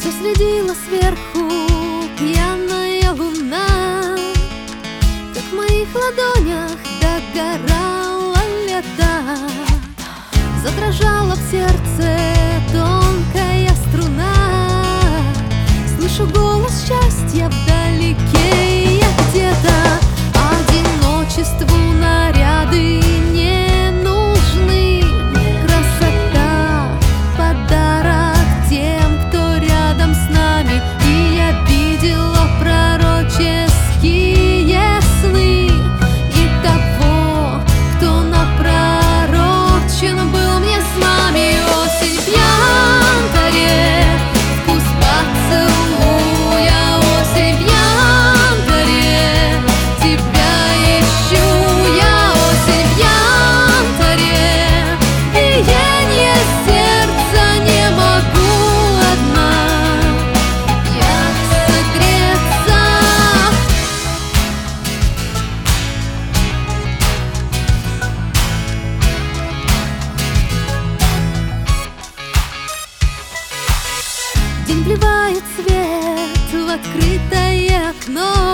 Все следила сверху пьяная луна, как в моих ладонях догорала лета. Задрожала в сердце тонкая струна, слышу голос счастья вдалеке. Я где-то одиночеству наряды не нужны. Красота — подарок тем, кто рядом с нами. И я видела пророческие сны и того, кто напророчен был мне с нами. Осень в янтаре, вкус поцелуя. Осень в янтаре, тебя ищу я. Осень в янтаре, биение сердца, не могу одна я согреться. День вливает свет в открытое окно,